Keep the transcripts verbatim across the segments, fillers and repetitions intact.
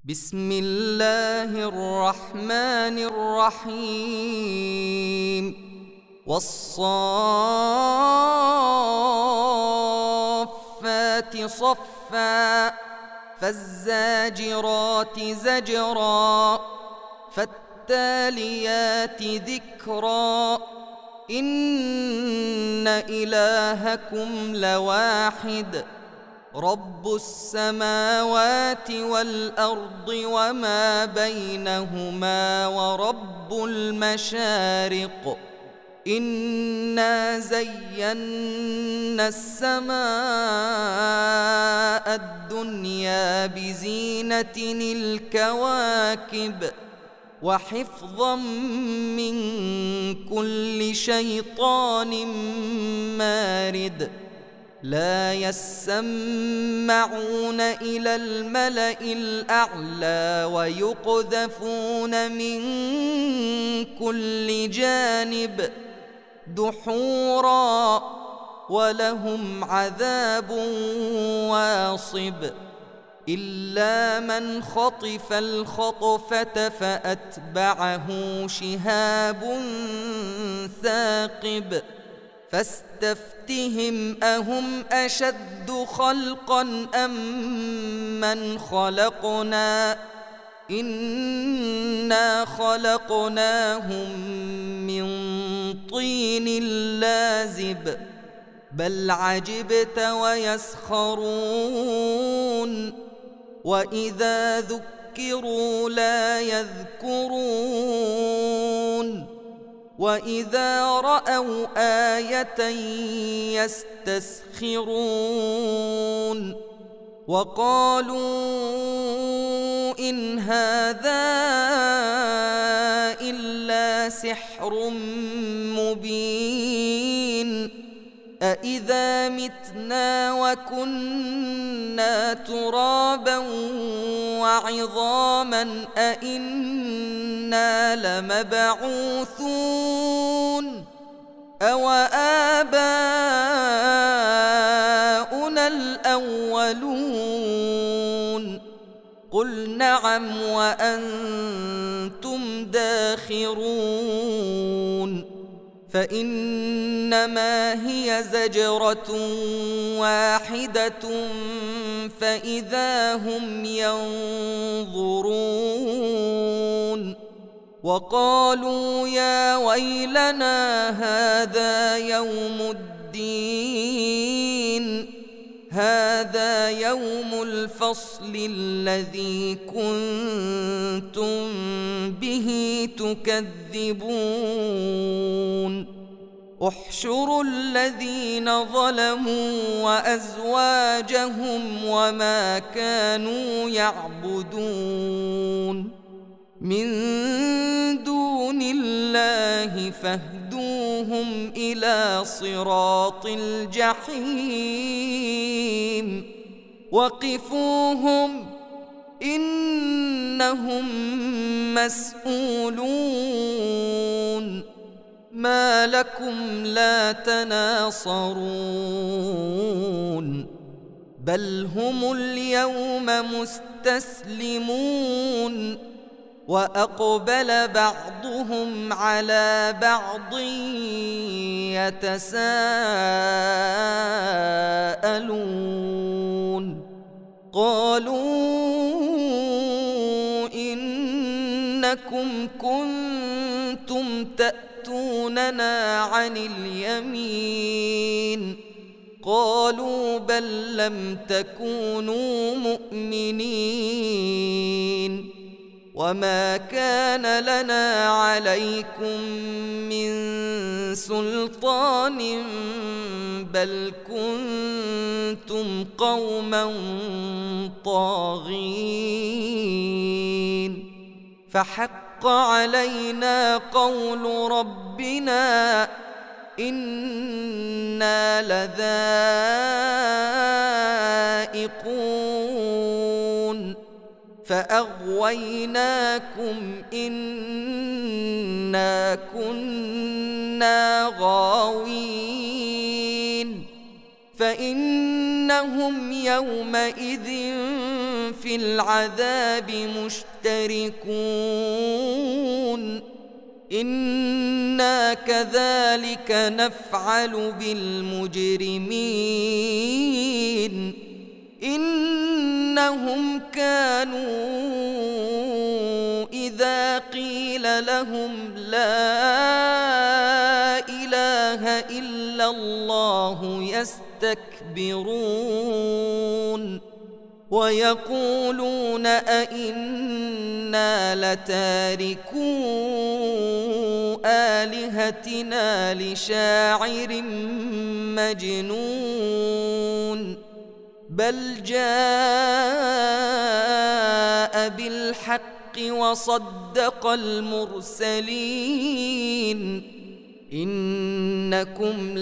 بسم الله الرحمن الرحيم والصافات صفا فالزاجرات زجرا فالتاليات ذكرا إن إلهكم لواحد رب السماوات والأرض وما بينهما ورب المشارق إنا زينا السماء الدنيا بزينة الكواكب وحفظا من كل شيطان مارد لا يسمعون إلى الملأ الأعلى ويقذفون من كل جانب دحورا ولهم عذاب واصب إلا من خطف الخطفة فأتبعه شهاب ثاقب فاستفتهم أهم أشد خلقا أم من خلقنا إنا خلقناهم من طين لازب بل عجبت ويسخرون وإذا ذكروا لا يذكرون وإذا رأوا آية يستسخرون وقالوا إن هذا إلا سحر مبين أإذا متنا وكنا ترابا وعظاما أإنا لمبعوثون أو آباؤنا الأولون قل نعم وأنتم داخرون فإنما هي زجرة واحدة فإذا هم ينظرون وقالوا يا ويلنا هذا يوم الدين هذا يوم الفصل الذي كنتم به تكذبون احشروا الذين ظلموا وأزواجهم وما كانوا يعبدون من دون الله فاهدوهم إلى صراط الجحيم وقفوهم إنهم مسؤولون ما لكم لا تناصرون بل هم اليوم مستسلمون وأقبل بعضهم على بعض يتساءلون قالوا إنكم كنتم تأتوننا عن اليمين قالوا بل لم تكونوا مؤمنين وما كان لنا عليكم من سلطان بل كنتم قوما طاغين فحق علينا قول ربنا إنا لذائقون فأغويناكم إنا كنا غاوين فإنهم يومئذ في في العذاب مشتركون إنا كذلك نفعل بالمجرمين إنهم كانوا إذا قيل لهم لا إله إلا الله يستكبرون ويقولون أئنا لتاركو آلهتنا لشاعر مجنون بل جاء بالحق وصدق المرسلين إنكم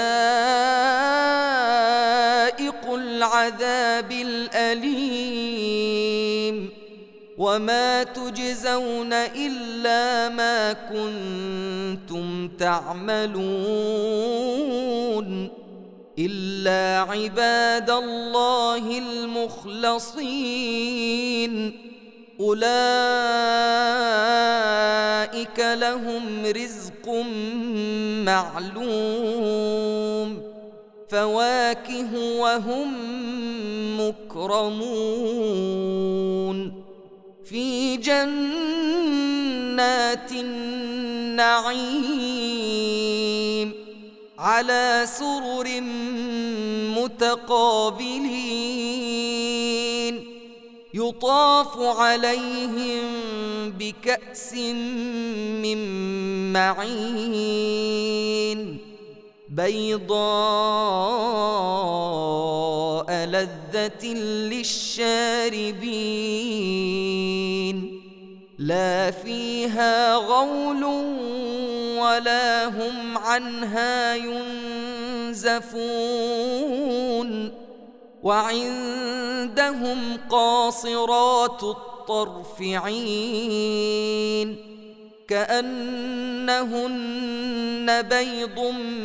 لذائق العذاب الأليم وما تجزون إلا ما كنتم تعملون إلا عباد الله المخلصين أولئك لهم رزق معلوم فواكه وهم مكرمون في جنات النعيم على سرر متقابلين يطاف عليهم بكأس من معين بيضاء لذة للشاربين لا فيها غول ولا هم عنها ينزفون وعندهم قاصرات الطرف عين كأنهن بيض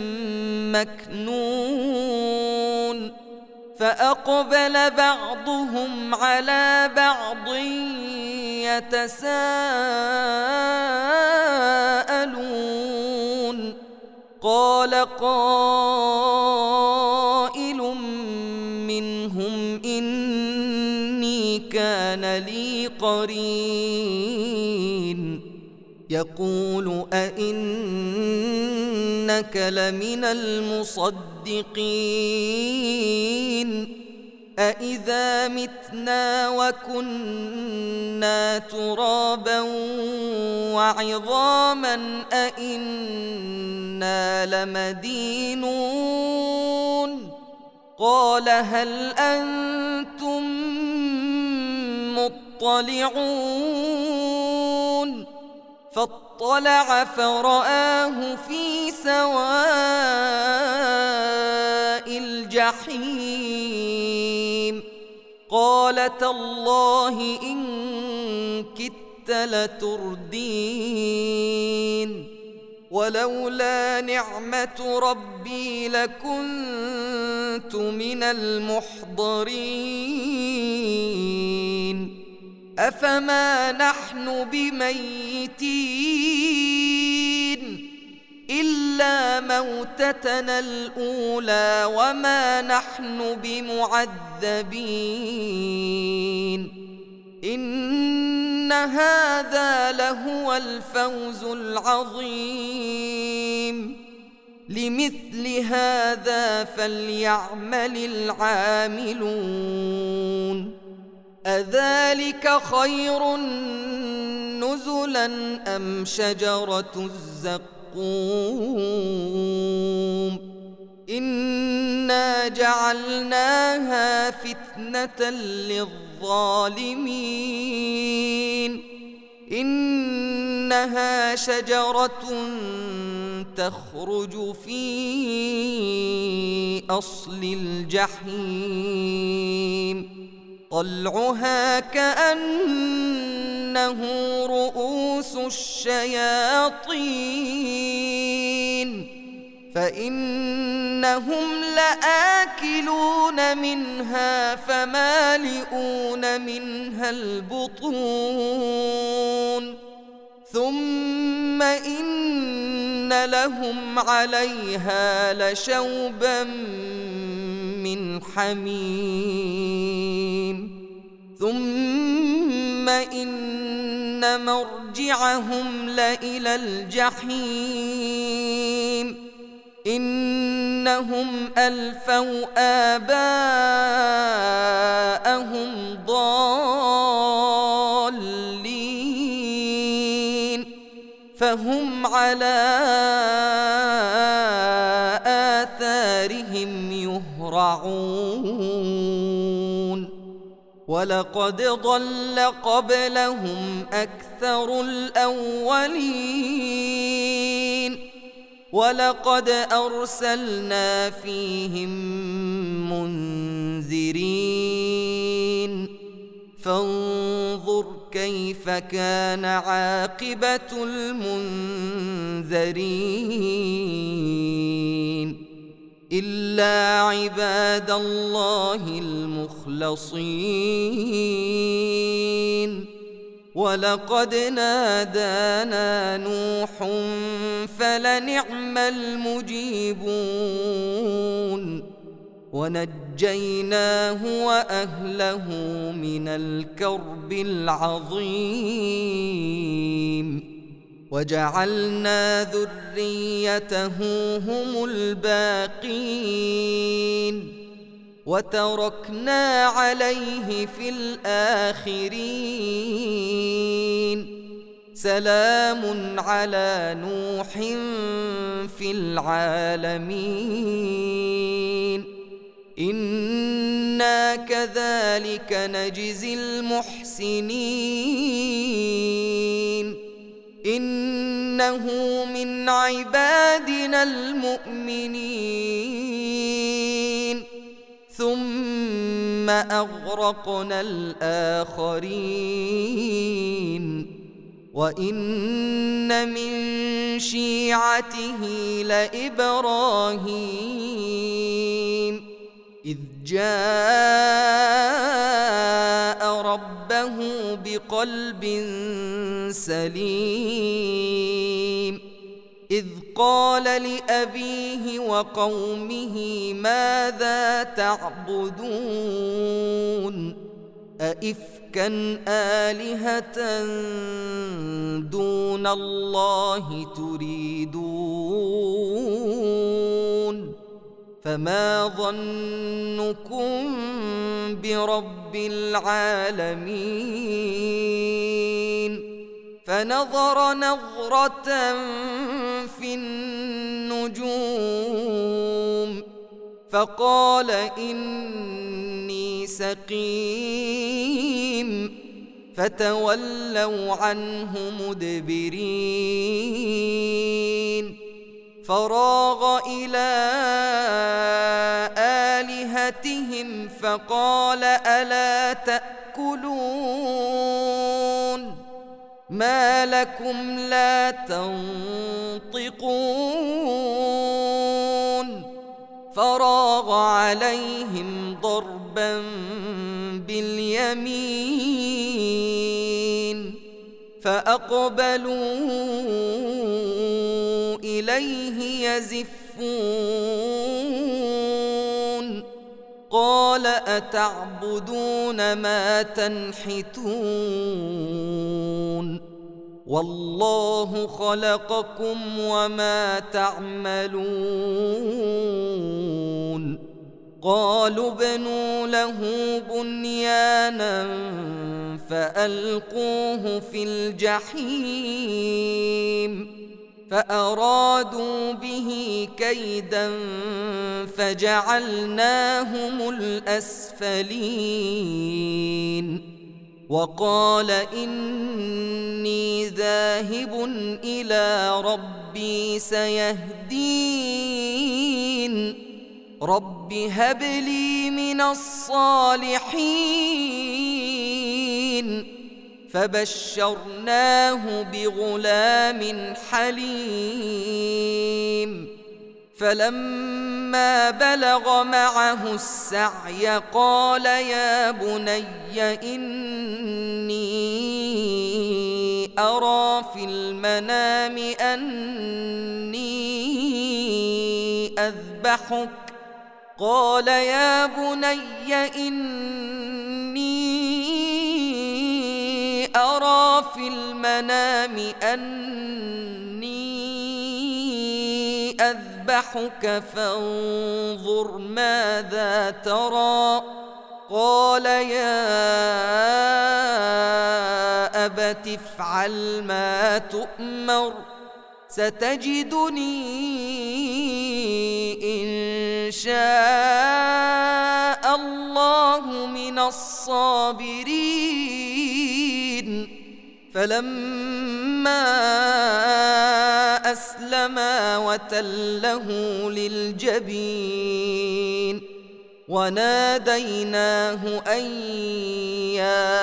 مكنون فأقبل بعضهم على بعض يتساءلون قال قائل منهم إني كان لي قرين يقول أئنك لمن المصدقين أإذا متنا وكنا ترابا وعظاما أئنا لمدينون قال هل أنتم مطلعون فاطلع فرآه في سواء الجحيم قال تالله إن كدت لتردين ولولا نعمة ربي لكنت من المحضرين أفما نحن بميتين إلا موتتنا الأولى وما نحن بمعذبين إن هذا لهو الفوز العظيم لمثل هذا فليعمل العاملون أذلك خير نزلا أم شجرة الزقوم إنا جعلناها فتنة للظالمين إنها شجرة تخرج في أصل الجحيم طلعها كأنه رؤوس الشياطين فإنهم لآكلون منها فمالئون منها البطون ثم إن لهم عليها لشوبا من حميم ثم إن مرجعهم لإلى الجحيم إنهم ألفوا آباءهم ضالين فهم على آثارهم يهرعون ولقد ضل قبلهم أكثر الأولين ولقد أرسلنا فيهم منذرين فانظر كيف كان عاقبة المنذرين إلا عباد الله المخلصين ولقد نادانا نوح فلنعم المجيبون ونجيناه وأهله من الكرب العظيم وجعلنا ذريته هم الباقين وتركنا عليه في الآخرين سلام على نوح في العالمين إنا كذلك نجزي المحسنين إنه من عبادنا المؤمنين ثم أغرقنا الآخرين وإن من شيعته لإبراهيم إذ جاء ربه بقلب سليم إذ قال لأبيه وقومه ماذا تعبدون أئفكا آلهة دون الله تريدون فما ظنكم برب العالمين فنظر نظرة في النجوم فقال إني سقيم فتولوا عنه مدبرين فراغ إلى آلهتهم فقال ألا تأكلون ما لكم لا تنطقون فراغ عليهم ضربا باليمين فأقبلوا إليه يزفون قال أتعبدون ما تنحتون والله خلقكم وما تعملون قالوا ابنوا له بنيانا فألقوه في الجحيم فأرادوا به كيدا فجعلناهم الأسفلين وقال إني ذاهب إلى ربي سيهدين رب هب لي من الصالحين فبشرناه بغلام حليم فلما بلغ معه السعي قال يا بني إني أرى في المنام أني أذبحك قال يا بني إني أرى في المنام أني أذبحك فانظر ماذا ترى قال يا أبت افعل ما تؤمر ستجدني إن شاء الله من الصابرين فلما أسلما وتله للجبين وناديناه أن يا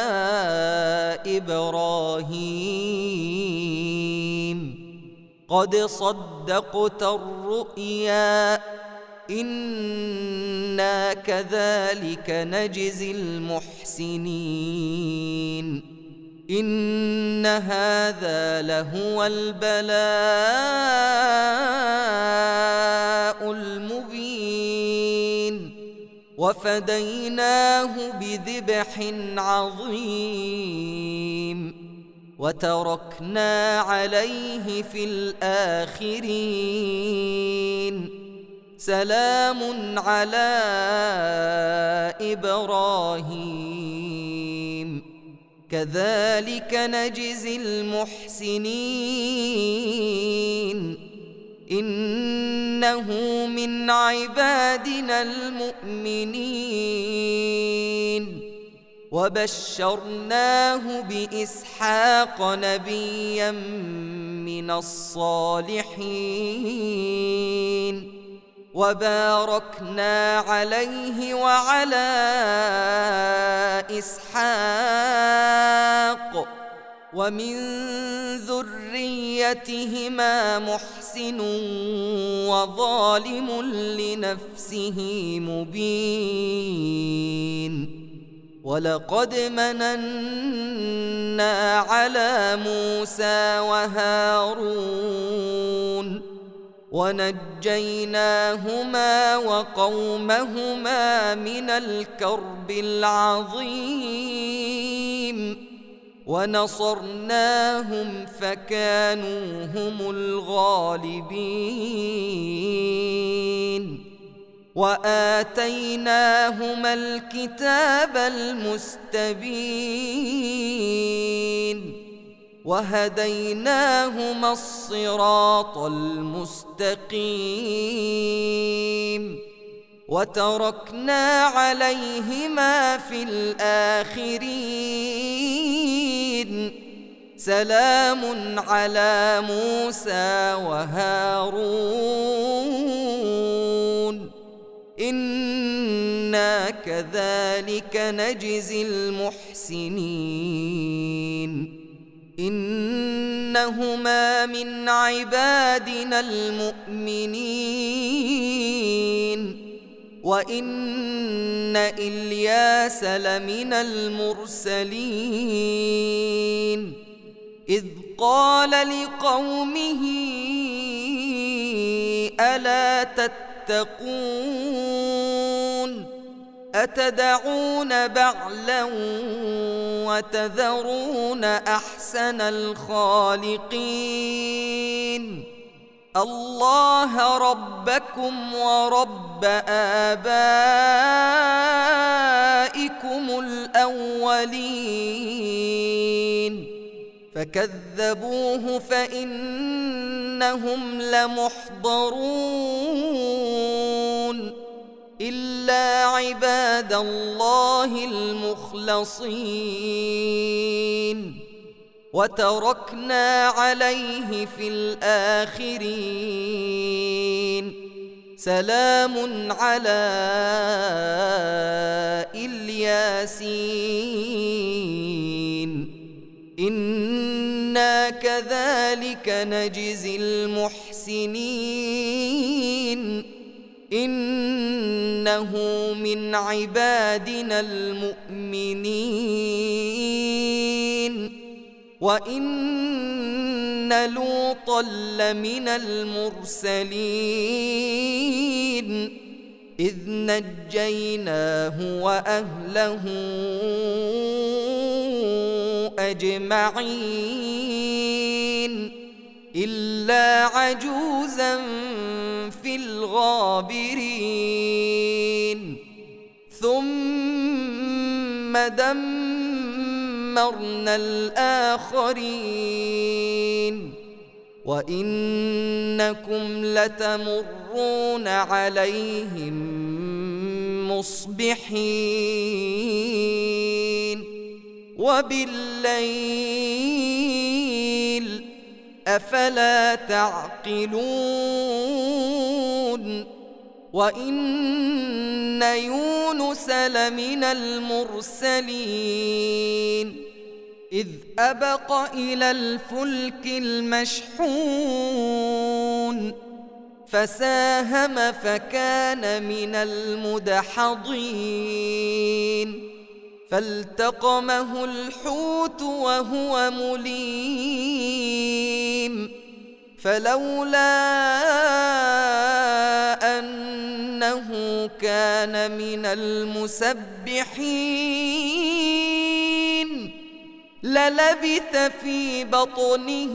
إبراهيم قد صدقت الرؤيا إنا كذلك نجزي المحسنين إن هذا لهو البلاء المبين وفديناه بذبح عظيم وتركنا عليه في الآخرين سلام على إبراهيم كذلك نجزي المحسنين إنه من عبادنا المؤمنين وبشرناه بإسحاق نبيا من الصالحين وباركنا عليه وعلى إسحاق ومن ذريتهما محسن وظالم لنفسه مبين ولقد مننا على موسى وهارون ونجيناهما وقومهما من الكرب العظيم ونصرناهم فكانوا هم الغالبين وآتيناهما الكتاب المستبين وهديناهما الصراط المستقيم وتركنا عليهما في الآخرين سلام على موسى وهارون إنا كذلك نجزي المحسنين إنهما من عبادنا المؤمنين وإن إلياس لمن المرسلين إذ قال لقومه ألا تتقون أتدعون بعلا وتذرون أحسن الخالقين الله ربكم ورب آبائكم الأولين فكذبوه فإنهم لمحضرون إلا عباد الله المخلصين وتركنا عليه في الآخرين سلام على الياسين إنا كذلك نجزي المحسنين إنه من عبادنا المؤمنين وإن لوطا لمن المرسلين إذ نجيناه وأهله أجمعين إلا عجوزا في الغابرين ثم دمرنا الآخرين وإنكم لتمرون عليهم مصبحين وبالليل أفلا تعقلون وإن يونس لمن المرسلين إذ أبق إلى الفلك المشحون فساهم فكان من المدحضين فالتقمه الحوت وهو مليم فلولا أنه كان من المسبحين للبث في بطنه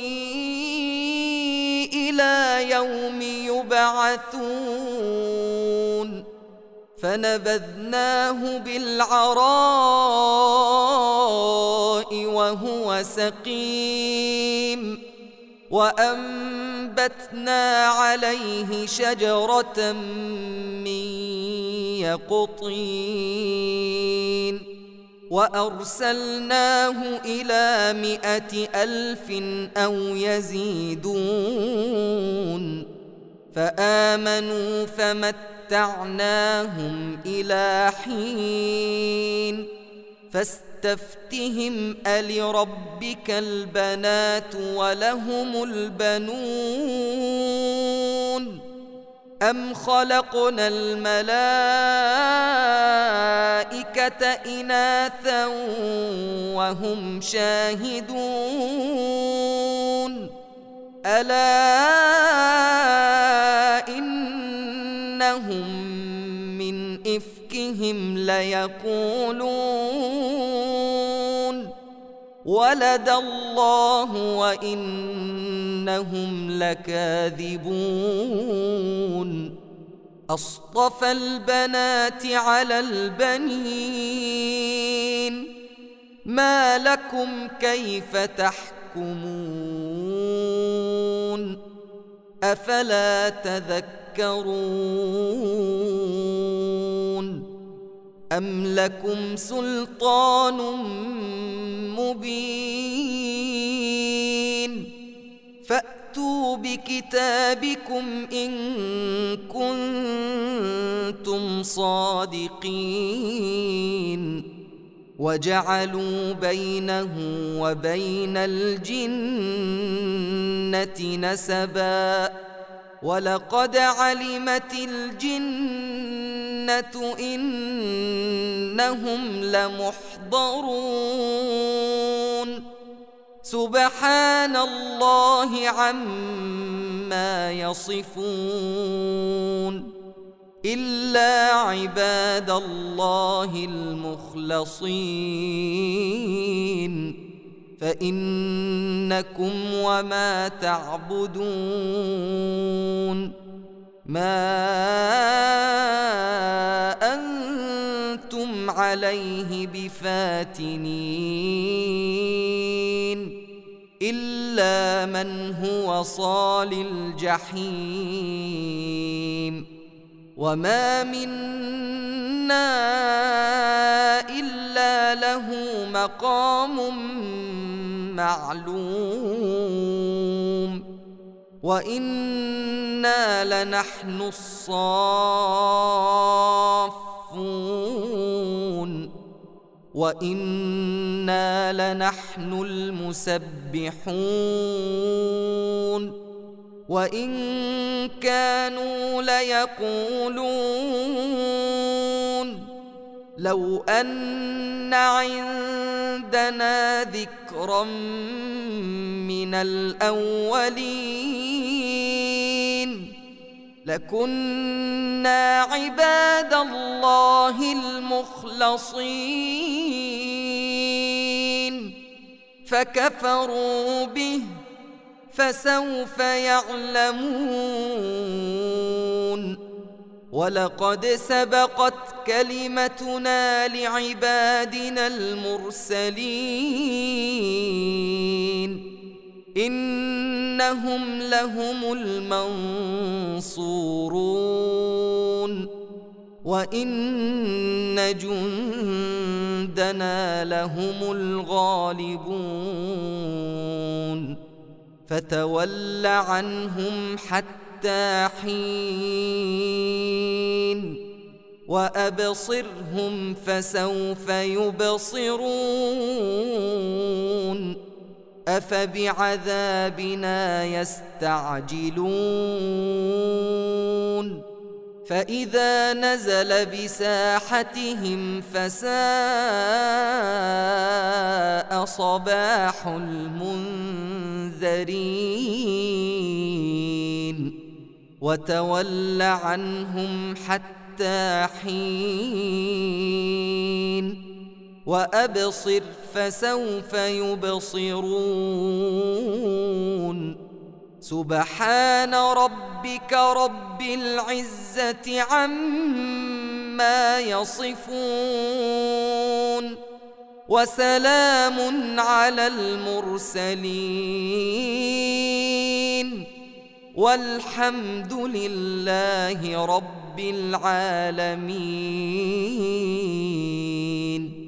إلى يوم يبعثون فنبذناه بالعراء وهو سقيم وأنبتنا عليه شجرة من يقطين وأرسلناه إلى مائة ألف أو يزيدون فآمنوا فمتعناهم إلى حين فاستفتهم ألربك البنات ولهم البنون أم خلقنا الملائكة إناثا وهم شاهدون ألا إنهم من إفكهم ليقولون ولد الله وإنهم لكاذبون أصطفى البنات على البنين ما لكم كيف تحكمون أفلا تذكرون أم لكم سلطان مبين فأتوا بكتابكم إن كنتم صادقين وجعلوا بينه وبين الجنة نسبا ولقد علمت الجنة إنهم لمحضرون سبحان الله عما يصفون إلا عباد الله المخلصين فإنكم وما تعبدون ما أنتم عليه بفاتنين إلا من هو صال الجحيم وما منا إلا له مقام معلوم وإنا لنحن الصافون وإنا لنحن المسبحون وإن كانوا ليقولون لو أن عندنا ذكرا من الأولين لكنا عباد الله المخلصين فكفروا به فسوف يعلمون ولقد سبقت كلمتنا لعبادنا المرسلين إنهم لهم المنصورون وإن جندنا لهم الغالبون فتول عنهم حتى حين وأبصرهم فسوف يبصرون أفبعذابنا يستعجلون فإذا نزل بساحتهم فساء صباح المنذرين وتول عنهم حتى حين وأبصر فسوف يبصرون سبحان ربك رب العزة عما يصفون وسلام على المرسلين والحمد لله رب العالمين.